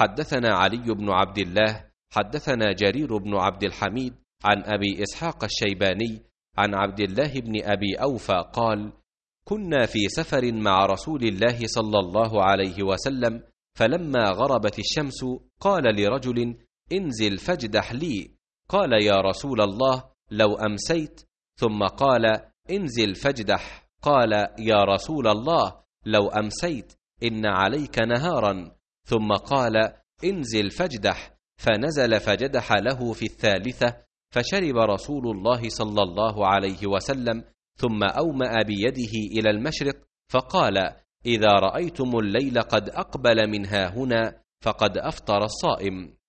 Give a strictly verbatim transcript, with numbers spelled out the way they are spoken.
حدثنا علي بن عبد الله حدثنا جرير بن عبد الحميد عن أبي إسحاق الشيباني عن عبد الله بن أبي أوفى قال: كنا في سفر مع رسول الله صلى الله عليه وسلم، فلما غربت الشمس قال لرجل: انزل فاجدح لي. قال: يا رسول الله لو أمسيت. ثم قال: انزل فاجدح. قال: يا رسول الله لو أمسيت، إن عليك نهارا. ثم قال: انزل فاجدح. فنزل فجدح له في الثالثة، فشرب رسول الله صلى الله عليه وسلم، ثم أومأ بيده إلى المشرق فقال: إذا رأيتم الليل قد أقبل من هاهنا فقد أفطر الصائم.